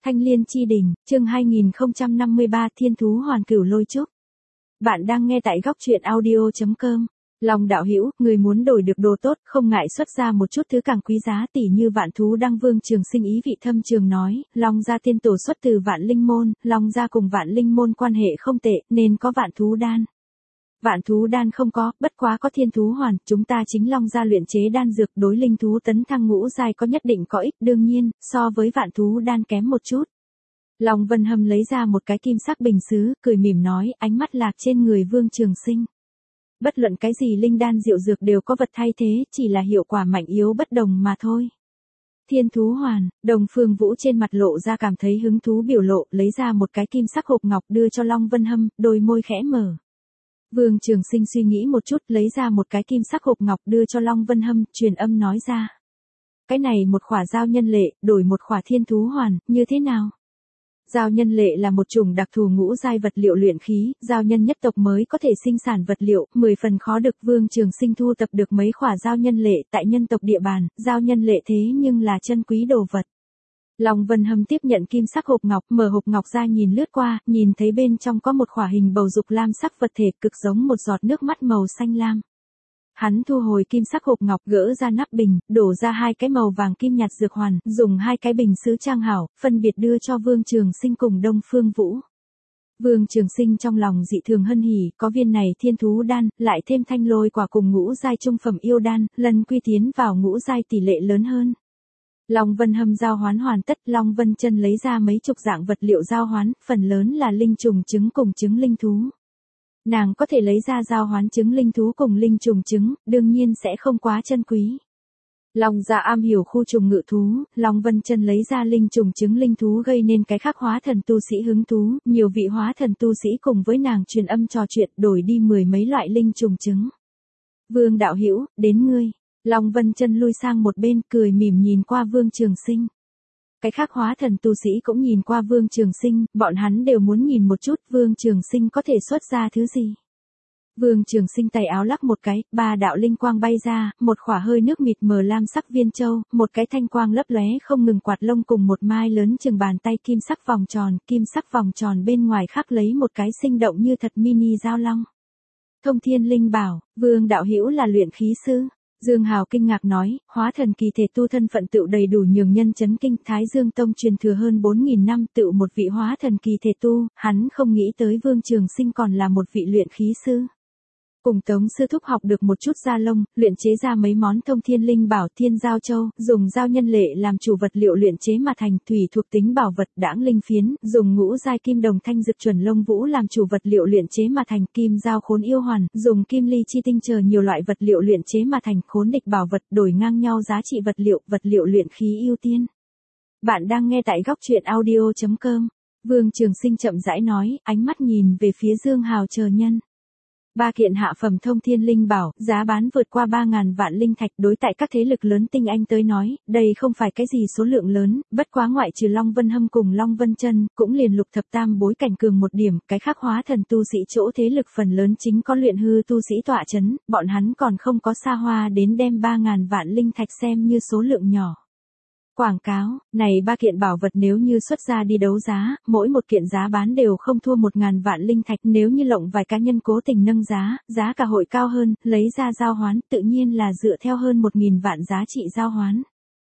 Thanh Liên Chi Đình, chương 2053 Thiên Thú Hoàn Cửu Lôi Trúc. Bạn đang nghe tại góc truyện audio.com. Long đạo hữu, người muốn đổi được đồ tốt, không ngại xuất ra một chút thứ càng quý giá tỷ như Vạn Thú Đăng Vương Trường Sinh ý vị thâm trường nói, Long gia tiên tổ xuất từ Vạn Linh môn, Long gia cùng Vạn Linh môn quan hệ không tệ, nên có Vạn Thú Đan. Vạn Thú Đan không có, bất quá có Thiên Thú Hoàn, chúng ta chính Long gia luyện chế đan dược đối linh thú tấn thăng ngũ giai có nhất định có ích, đương nhiên, so với Vạn Thú Đan kém một chút. Long Vân Hâm lấy ra một cái kim sắc bình sứ, cười mỉm nói, ánh mắt lạc trên người Vương Trường Sinh. Bất luận cái gì linh đan diệu dược đều có vật thay thế, chỉ là hiệu quả mạnh yếu bất đồng mà thôi. Thiên Thú Hoàn, Đồng Phương Vũ trên mặt lộ ra cảm thấy hứng thú biểu lộ, lấy ra một cái kim sắc hộp ngọc đưa cho Long Vân Hâm, đôi môi khẽ mở. Vương Trường Sinh suy nghĩ một chút, lấy ra một cái kim sắc hộp ngọc đưa cho Long Vân Hâm, truyền âm nói ra. Cái này một khỏa giao nhân lệ, đổi một khỏa Thiên Thú Hoàn, như thế nào? Giao nhân lệ là một chủng đặc thù ngũ giai vật liệu luyện khí, giao nhân nhất tộc mới có thể sinh sản vật liệu, 10 phần khó được. Vương Trường Sinh thu tập được mấy khỏa giao nhân lệ tại nhân tộc địa bàn, giao nhân lệ thế nhưng là chân quý đồ vật. Long Vân Hâm tiếp nhận kim sắc hộp ngọc, mở hộp ngọc ra nhìn lướt qua, nhìn thấy bên trong có một khỏa hình bầu dục lam sắc vật thể cực giống một giọt nước mắt màu xanh lam. Hắn thu hồi kim sắc hộp ngọc, gỡ ra nắp bình, đổ ra hai cái màu vàng kim nhạt dược hoàn, dùng hai cái bình sứ trang hảo, phân biệt đưa cho Vương Trường Sinh cùng Đông Phương Vũ. Vương Trường Sinh trong lòng dị thường hân hỉ, có viên này Thiên Thú Đan, lại thêm thanh lôi quả cùng ngũ giai trung phẩm yêu đan, lần quy tiến vào ngũ giai tỷ lệ lớn hơn. Long Vân Hâm giao hoán hoàn tất, Long Vân Chân lấy ra mấy chục dạng vật liệu giao hoán, phần lớn là linh trùng trứng cùng trứng linh thú. Nàng có thể lấy ra giao hoán trứng linh thú cùng linh trùng trứng, đương nhiên sẽ không quá chân quý. Long gia am hiểu khu trùng ngự thú, Long Vân Chân lấy ra linh trùng trứng linh thú gây nên cái khác hóa thần tu sĩ hứng thú, nhiều vị hóa thần tu sĩ cùng với nàng truyền âm trò chuyện, đổi đi 10 mấy loại linh trùng trứng. Vương đạo hữu, đến ngươi. Long Vân Chân lui sang một bên, cười mỉm nhìn qua Vương Trường Sinh. Cái khác hóa thần tu sĩ cũng nhìn qua Vương Trường Sinh, bọn hắn đều muốn nhìn một chút Vương Trường Sinh có thể xuất ra thứ gì. Vương Trường Sinh tay áo lắc một cái, 3 đạo linh quang bay ra, một khỏa hơi nước mịt mờ lam sắc viên châu, một cái thanh quang lấp lóe không ngừng quạt lông cùng một mai lớn chừng bàn tay kim sắc vòng tròn bên ngoài khắc lấy một cái sinh động như thật mini giao long. Thông Thiên Linh Bảo, Vương đạo hữu là luyện khí sư. Dương Hào kinh ngạc nói, hóa thần kỳ thể tu thân phận tựu đầy đủ nhường nhân chấn kinh, Thái Dương Tông truyền thừa hơn 4.000 năm tựu một vị hóa thần kỳ thể tu, hắn không nghĩ tới Vương Trường Sinh còn là một vị luyện khí sư. Cùng Tống sư thúc học được một chút da lông, luyện chế ra mấy món Thông Thiên Linh Bảo Thiên Giao Châu, dùng giao nhân lệ làm chủ vật liệu luyện chế mà thành, thủy thuộc tính bảo vật đãng linh phiến, dùng ngũ giai kim đồng thanh dược chuẩn lông vũ làm chủ vật liệu luyện chế mà thành, kim giao khốn yêu hoàn, dùng kim ly chi tinh chờ nhiều loại vật liệu luyện chế mà thành, khốn địch bảo vật đổi ngang nhau giá trị vật liệu luyện khí ưu tiên. Bạn đang nghe tại góc truyện audio.com. Vương Trường Sinh chậm rãi nói, ánh mắt nhìn về phía Dương Hào chờ nhân. 3 kiện hạ phẩm Thông Thiên Linh Bảo, giá bán vượt qua 3.000 vạn linh thạch, đối tại các thế lực lớn tinh anh tới nói, đây không phải cái gì số lượng lớn, bất quá ngoại trừ Long Vân Hâm cùng Long Vân Chân, cũng liền lục thập tam bối cảnh cường một điểm, cái khác hóa thần tu sĩ chỗ thế lực phần lớn chính có luyện hư tu sĩ tọa chấn, bọn hắn còn không có xa hoa đến đem 3.000 vạn linh thạch xem như số lượng nhỏ. Quảng cáo, này 3 kiện bảo vật nếu như xuất ra đi đấu giá, mỗi một kiện giá bán đều không thua 1.000 vạn linh thạch, nếu như lộng vài cá nhân cố tình nâng giá, giá cả hội cao hơn, lấy ra giao hoán, tự nhiên là dựa theo hơn 1.000 vạn giá trị giao hoán.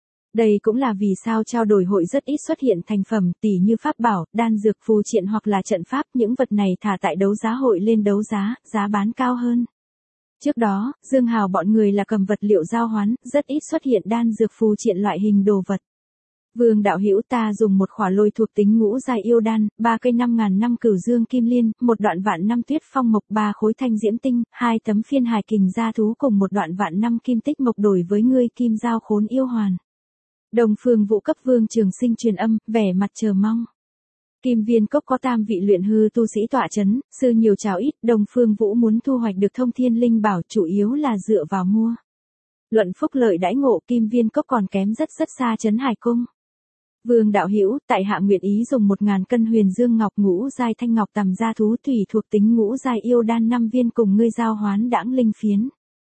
Đây cũng là vì sao trao đổi hội rất ít xuất hiện thành phẩm, tỷ như pháp bảo, đan dược, phù triện hoặc là trận pháp, những vật này thả tại đấu giá hội lên đấu giá, giá bán cao hơn. Trước đó, Dương Hào bọn người là cầm vật liệu giao hoán, rất ít xuất hiện đan dược phù triện loại hình đồ vật. Vương đạo hữu, ta dùng một khỏa lôi thuộc tính ngũ giai yêu đan, 3 cây 5.000 năm cửu dương kim liên, một đoạn vạn năm tuyết phong mộc, 3 khối thanh diễm tinh, 2 tấm phiên hài kình gia thú cùng một đoạn vạn năm kim tích mộc đổi với ngươi kim giao khốn yêu hoàn. Đồng Phương Vũ cấp Vương Trường Sinh truyền âm, vẻ mặt chờ mong. Kim Viên Cốc có tam vị luyện hư tu sĩ tọa chấn, sư nhiều chào ít, Đồng Phương Vũ muốn thu hoạch được Thông Thiên Linh Bảo chủ yếu là dựa vào mua. Luận phúc lợi đãi ngộ, Kim Viên Cốc còn kém rất xa Trấn Hải Cung. Vương đạo hữu, tại hạ nguyện ý dùng 1.000 cân huyền dương ngọc ngũ giai thanh ngọc tầm gia thú thủy thuộc tính ngũ giai yêu đan 5 viên cùng ngươi giao hoán đãng linh phiến.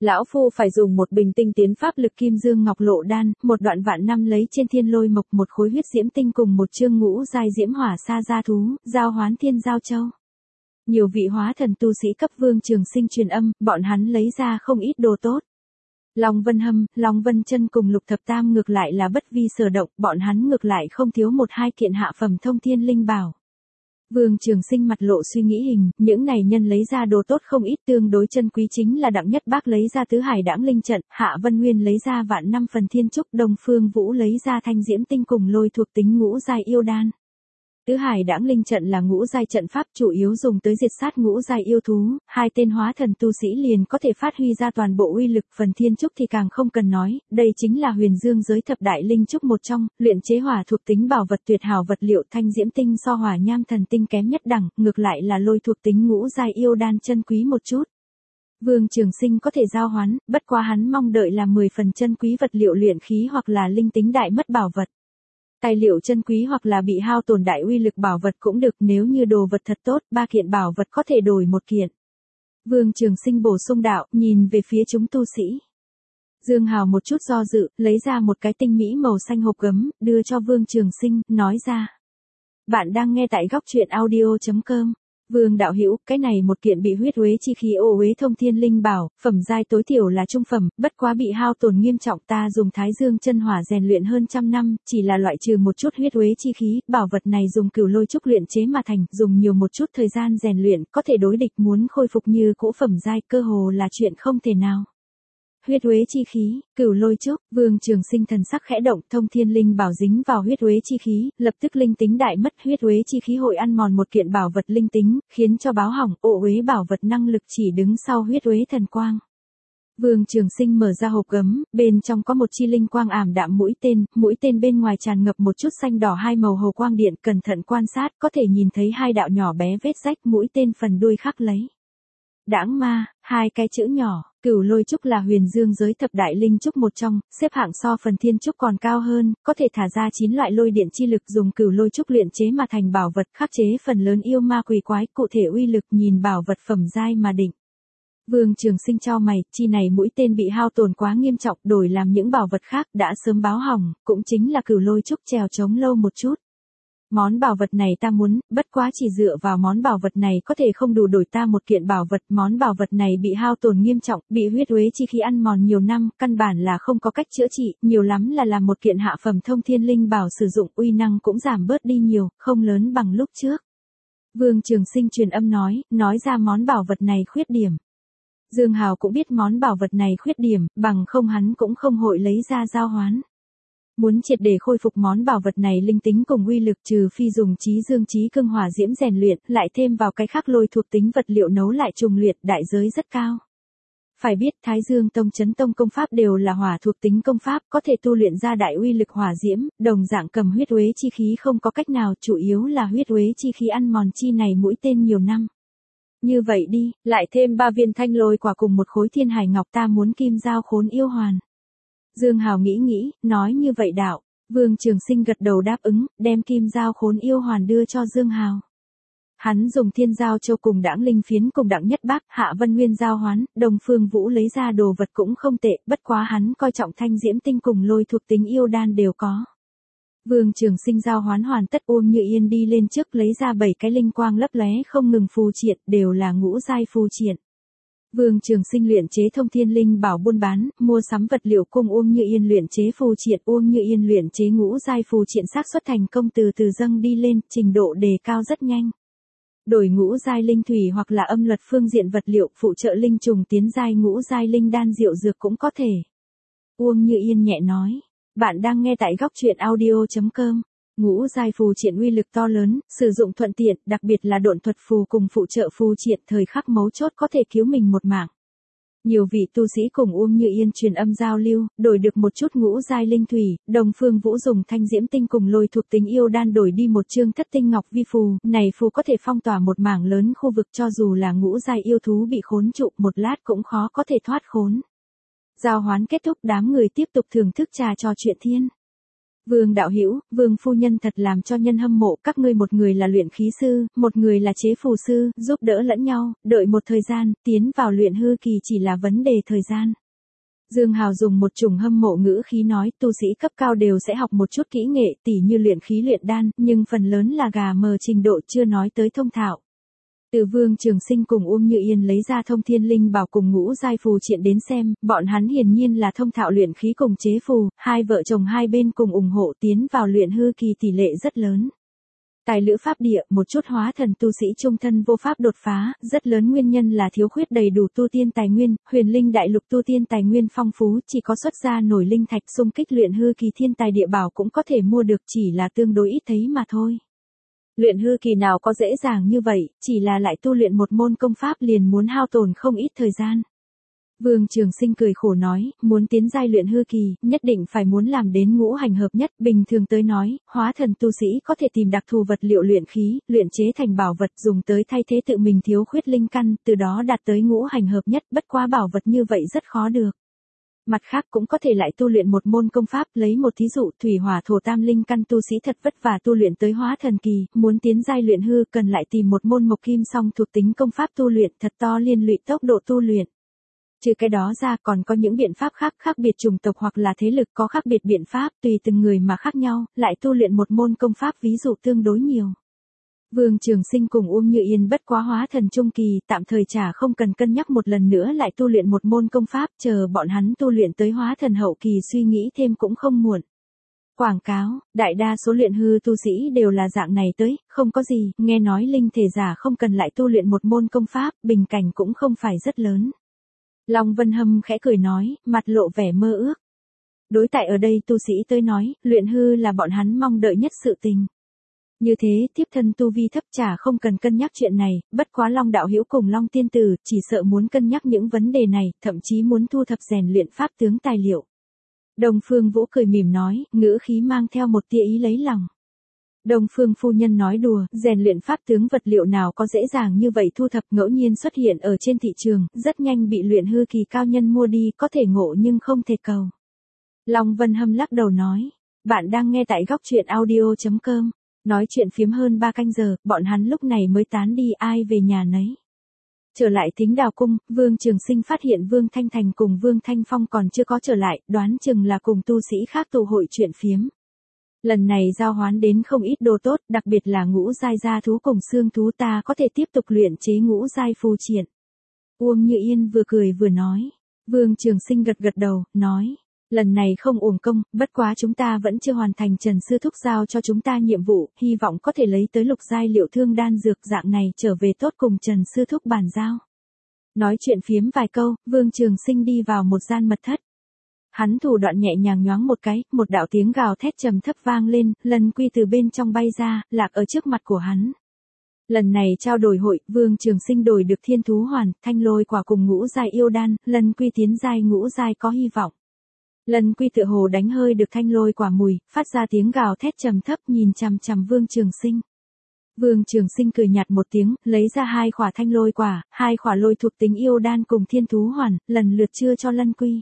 Lão phu phải dùng một bình tinh tiến pháp lực kim dương ngọc lộ đan, một đoạn vạn năm lấy trên thiên lôi mộc, một khối huyết diễm tinh cùng một chương ngũ giai diễm hỏa sa gia thú, giao hoán thiên giao châu. Nhiều vị hóa thần tu sĩ cấp Vương Trường Sinh truyền âm, bọn hắn lấy ra không ít đồ tốt. Long Vân Hâm, Long Vân Chân cùng Lục Thập Tam ngược lại là bất vi sở động, bọn hắn ngược lại không thiếu một hai kiện hạ phẩm thông thiên linh bảo. Vương Trường Sinh mặt lộ suy nghĩ hình, những này nhân lấy ra đồ tốt không ít, tương đối chân quý chính là Đặng Nhất Bác lấy ra tứ hải đãng linh trận, Hạ Vân Nguyên lấy ra vạn năm phần thiên trúc, Đông Phương Vũ lấy ra thanh diễm tinh cùng lôi thuộc tính ngũ giai yêu đan. Tứ hải đãng linh trận là ngũ giai trận pháp chủ yếu dùng tới diệt sát ngũ giai yêu thú, hai tên hóa thần tu sĩ liền có thể phát huy ra toàn bộ uy lực, phần thiên trúc thì càng không cần nói, đây chính là huyền dương giới thập đại linh trúc một trong, luyện chế hỏa thuộc tính bảo vật tuyệt hảo vật liệu, thanh diễm tinh so hỏa nham thần tinh kém nhất đẳng, ngược lại là lôi thuộc tính ngũ giai yêu đan chân quý một chút. Vương Trường Sinh có thể giao hoán, bất quá hắn mong đợi là 10 phần chân quý vật liệu luyện khí hoặc là linh tính đại mất bảo vật. Tài liệu chân quý hoặc là bị hao tổn đại uy lực bảo vật cũng được, nếu như đồ vật thật tốt, 3 kiện bảo vật có thể đổi 1 kiện. Vương Trường Sinh bổ sung đạo, nhìn về phía chúng tu sĩ. Dương Hào một chút do dự, lấy ra một cái tinh mỹ màu xanh hộp gấm, đưa cho Vương Trường Sinh, nói ra. Bạn đang nghe tại góc truyện audio.com. Vương đạo hữu, cái này một kiện bị huyết uế chi khí ô uế thông thiên linh bảo, phẩm giai tối thiểu là trung phẩm, bất quá bị hao tổn nghiêm trọng, ta dùng Thái Dương chân hỏa rèn luyện hơn trăm năm, chỉ là loại trừ một chút huyết uế chi khí, bảo vật này dùng cửu lôi trúc luyện chế mà thành, dùng nhiều một chút thời gian rèn luyện, có thể đối địch, muốn khôi phục như cũ phẩm giai cơ hồ là chuyện không thể nào. Huyết uế chi khí, cửu lôi trúc, Vương Trường Sinh thần sắc khẽ động, thông thiên linh bảo dính vào huyết uế chi khí, lập tức linh tính đại mất, huyết uế chi khí hội ăn mòn một kiện bảo vật linh tính, khiến cho báo hỏng, ô uế bảo vật năng lực chỉ đứng sau huyết uế thần quang. Vương Trường Sinh mở ra hộp gấm, bên trong có một chi linh quang ảm đạm mũi tên bên ngoài tràn ngập một chút xanh đỏ hai màu hồ quang điện, cẩn thận quan sát, có thể nhìn thấy hai đạo nhỏ bé vết rách, mũi tên phần đuôi khắc lấy Đãng ma, 2 cái chữ nhỏ. Cửu lôi trúc là huyền dương giới thập đại linh trúc một trong, xếp hạng so phần thiên trúc còn cao hơn, có thể thả ra 9 loại lôi điện chi lực, dùng cửu lôi trúc luyện chế mà thành bảo vật, khắc chế phần lớn yêu ma quỷ quái, cụ thể uy lực nhìn bảo vật phẩm giai mà định. Vương Trường Sinh chau mày, chi này mũi tên bị hao tổn quá nghiêm trọng, đổi làm những bảo vật khác đã sớm báo hỏng, cũng chính là cửu lôi trúc trèo chống lâu một chút. Món bảo vật này ta muốn, bất quá chỉ dựa vào món bảo vật này có thể không đủ đổi ta một kiện bảo vật, món bảo vật này bị hao tổn nghiêm trọng, bị huyết uế chi khí ăn mòn nhiều năm, căn bản là không có cách chữa trị, nhiều lắm là làm một kiện hạ phẩm thông thiên linh bảo sử dụng, uy năng cũng giảm bớt đi nhiều, không lớn bằng lúc trước. Vương Trường Sinh truyền âm nói ra món bảo vật này khuyết điểm. Dương Hào cũng biết món bảo vật này khuyết điểm, bằng không hắn cũng không hội lấy ra giao hoán. Muốn triệt để khôi phục món bảo vật này linh tính cùng uy lực, trừ phi dùng chí dương chí cương hỏa diễm rèn luyện, lại thêm vào cái khác lôi thuộc tính vật liệu nấu lại trùng luyện, đại giới rất cao. Phải biết Thái Dương Tông Chấn Tông công pháp đều là hỏa thuộc tính công pháp, có thể tu luyện ra đại uy lực hỏa diễm, đồng dạng cầm huyết uế chi khí không có cách nào, chủ yếu là huyết uế chi khí ăn mòn chi này mũi tên nhiều năm. Như vậy đi, lại thêm 3 viên thanh lôi quả cùng một khối thiên hải ngọc, ta muốn kim giao khốn yêu hoàn. Dương Hào nghĩ, nói như vậy đạo. Vương Trường Sinh gật đầu đáp ứng, đem kim giao khốn yêu hoàn đưa cho Dương Hào. Hắn dùng thiên giao châu cùng đãng linh phiến cùng Đặng Nhất Bác, Hạ Vân Nguyên giao hoán, Đông Phương Vũ lấy ra đồ vật cũng không tệ, bất quá hắn coi trọng thanh diễm tinh cùng lôi thuộc tính yêu đan đều có. Vương Trường Sinh giao hoán hoàn tất, Uông Như Yên đi lên trước lấy ra 7 cái linh quang lấp lóe không ngừng phù triện, đều là ngũ giai phù triện. Vương Trường Sinh luyện chế thông thiên linh bảo buôn bán, mua sắm vật liệu cùng Uông Như Yên luyện chế phù triện, Uông Như Yên luyện chế ngũ giai phù triện xác suất thành công từ từ dâng đi lên, trình độ đề cao rất nhanh. Đổi ngũ giai linh thủy hoặc là âm luật phương diện vật liệu, phụ trợ linh trùng tiến giai ngũ giai linh đan diệu dược cũng có thể. Uông Như Yên nhẹ nói, bạn đang nghe tại góc truyện audio.com. Ngũ giai phù triện uy lực to lớn, sử dụng thuận tiện, đặc biệt là độn thuật phù cùng phụ trợ phù triện thời khắc mấu chốt có thể cứu mình một mạng. Nhiều vị tu sĩ cùng Uông Như Yên truyền âm giao lưu, đổi được một chút ngũ giai linh thủy, Đông Phương Vũ dùng thanh diễm tinh cùng lôi thuộc tính yêu đan đổi đi một chương thất tinh ngọc vi phù, này phù có thể phong tỏa một mảng lớn khu vực, cho dù là ngũ giai yêu thú bị khốn trụ, một lát cũng khó có thể thoát khốn. Giao hoán kết thúc, đám người tiếp tục thưởng thức trà trò chuyện thiên. Vương đạo hữu, Vương phu nhân thật làm cho nhân hâm mộ, các ngươi một người là luyện khí sư, một người là chế phù sư, giúp đỡ lẫn nhau, đợi một thời gian, tiến vào luyện hư kỳ chỉ là vấn đề thời gian. Dương Hào dùng một chủng hâm mộ ngữ khí nói, tu sĩ cấp cao đều sẽ học một chút kỹ nghệ, tỉ như luyện khí luyện đan, nhưng phần lớn là gà mờ trình độ chưa nói tới thông thạo. Từ Vương Trường Sinh cùng Uông Như Yên lấy ra Thông Thiên Linh Bảo cùng Ngũ Giai Phù Triện đến xem, bọn hắn hiển nhiên là thông thạo luyện khí cùng chế phù, hai vợ chồng hai bên cùng ủng hộ tiến vào luyện hư kỳ tỷ lệ rất lớn. Tài lữ pháp địa, một chút hóa thần tu sĩ trung thân vô pháp đột phá, rất lớn nguyên nhân là thiếu khuyết đầy đủ tu tiên tài nguyên, huyền linh đại lục tu tiên tài nguyên phong phú, chỉ có xuất ra nổi linh thạch xung kích luyện hư kỳ thiên tài địa bảo cũng có thể mua được, chỉ là tương đối ít thấy mà thôi. Luyện hư kỳ nào có dễ dàng như vậy, chỉ là lại tu luyện một môn công pháp liền muốn hao tổn không ít thời gian. Vương Trường Sinh cười khổ nói, muốn tiến giai luyện hư kỳ, nhất định phải muốn làm đến ngũ hành hợp nhất, bình thường tới nói, hóa thần tu sĩ có thể tìm đặc thù vật liệu luyện khí, luyện chế thành bảo vật dùng tới thay thế tự mình thiếu khuyết linh căn, từ đó đạt tới ngũ hành hợp nhất, bất quá bảo vật như vậy rất khó được. Mặt khác cũng có thể lại tu luyện một môn công pháp, lấy một thí dụ, thủy hỏa thổ tam linh căn tu sĩ thật vất vả tu luyện tới hóa thần kỳ, muốn tiến giai luyện hư cần lại tìm một môn mộc kim song thuộc tính công pháp tu luyện thật to liên lụy tốc độ tu luyện. Trừ cái đó ra còn có những biện pháp khác, khác biệt chủng tộc hoặc là thế lực có khác biệt biện pháp, tùy từng người mà khác nhau, lại tu luyện một môn công pháp ví dụ tương đối nhiều. Vương Trường Sinh cùng Uông Như Yên bất quá hóa thần trung kỳ, tạm thời chả không cần cân nhắc một lần nữa lại tu luyện một môn công pháp, chờ bọn hắn tu luyện tới hóa thần hậu kỳ suy nghĩ thêm cũng không muộn. Quảng cáo, đại đa số luyện hư tu sĩ đều là dạng này tới, không có gì, nghe nói linh thể giả không cần lại tu luyện một môn công pháp, bình cảnh cũng không phải rất lớn. Long Vân Hâm khẽ cười nói, mặt lộ vẻ mơ ước. Đối tại ở đây tu sĩ tới nói, luyện hư là bọn hắn mong đợi nhất sự tình. Như thế, tiếp thân tu vi thấp chả không cần cân nhắc chuyện này, bất quá Long đạo hữu cùng Long tiên tử, chỉ sợ muốn cân nhắc những vấn đề này, thậm chí muốn thu thập rèn luyện pháp tướng tài liệu. Đông Phương Vũ cười mỉm nói, ngữ khí mang theo một tia ý lấy lòng. Đông Phương phu nhân nói đùa, rèn luyện pháp tướng vật liệu nào có dễ dàng như vậy thu thập, ngẫu nhiên xuất hiện ở trên thị trường, rất nhanh bị luyện hư kỳ cao nhân mua đi, có thể ngộ nhưng không thể cầu. Long Vân Hâm lắc đầu nói, bạn đang nghe tại góc truyện audio.com. Nói chuyện phiếm hơn 3 canh giờ, bọn hắn lúc này mới tán đi, ai về nhà nấy. Trở lại Thính Đào Cung, Vương Trường Sinh phát hiện Vương Thanh Thành cùng Vương Thanh Phong còn chưa có trở lại, đoán chừng là cùng tu sĩ khác tụ hội chuyện phiếm. Lần này giao hoán đến không ít đồ tốt, đặc biệt là ngũ giai gia thú cùng xương thú, ta có thể tiếp tục luyện chế ngũ giai phù triện. Uông Như Yên vừa cười vừa nói. Vương Trường Sinh gật gật đầu, nói. Lần này không uổng công, bất quá chúng ta vẫn chưa hoàn thành Trần Sư Thúc giao cho chúng ta nhiệm vụ, hy vọng có thể lấy tới lục giai liệu thương đan dược dạng này trở về tốt cùng Trần Sư Thúc bàn giao. Nói chuyện phiếm vài câu, Vương Trường Sinh đi vào một gian mật thất. Hắn thủ đoạn nhẹ nhàng nhoáng một cái, một đạo tiếng gào thét trầm thấp vang lên, Lân Quy từ bên trong bay ra, lạc ở trước mặt của hắn. Lần này trao đổi hội, Vương Trường Sinh đổi được thiên thú hoàn, thanh lôi quả cùng ngũ giai yêu đan, Lân Quy tiến giai ngũ giai có hy vọng. Lân Quy tựa hồ đánh hơi được thanh lôi quả mùi, phát ra tiếng gào thét trầm thấp nhìn chằm chằm Vương Trường Sinh. Vương Trường Sinh cười nhạt một tiếng, lấy ra 2 khỏa thanh lôi quả, 2 khỏa lôi thuộc tính yêu đan cùng thiên thú hoàn, lần lượt chưa cho Lân Quy.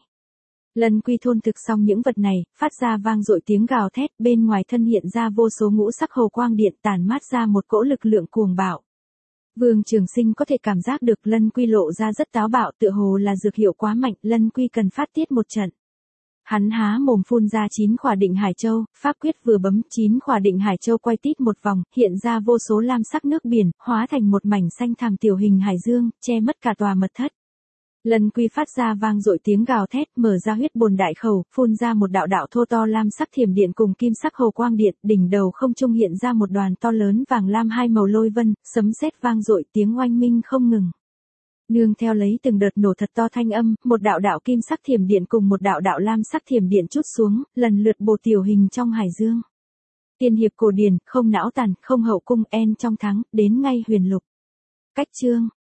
Lân Quy thôn thực xong những vật này, phát ra vang dội tiếng gào thét, bên ngoài thân hiện ra vô số ngũ sắc hồ quang điện tản mát ra một cỗ lực lượng cuồng bạo. Vương Trường Sinh có thể cảm giác được Lân Quy lộ ra rất táo bạo, tựa hồ là dược hiệu quá mạnh, Lân Quy cần phát tiết một trận. Hắn há mồm phun ra 9 khỏa định hải châu, pháp quyết vừa bấm 9 khỏa định hải châu quay tít một vòng, hiện ra vô số lam sắc nước biển, hóa thành một mảnh xanh thẳm tiểu hình hải dương, che mất cả tòa mật thất. Lân Quy phát ra vang dội tiếng gào thét, mở ra huyết bồn đại khẩu, phun ra một đạo đạo thô to lam sắc thiểm điện cùng kim sắc hồ quang điện, đỉnh đầu không trung hiện ra một đoàn to lớn vàng lam hai màu lôi vân, sấm sét vang dội, tiếng oanh minh không ngừng. Nương theo lấy từng đợt nổ thật to thanh âm, một đạo đạo kim sắc thiểm điện cùng một đạo đạo lam sắc thiểm điện trút xuống, lần lượt bổ tiểu hình trong hải dương. Tiên hiệp cổ điển, không não tàn, không hậu cung, en trong thắng, đến ngay huyền lục. Cách chương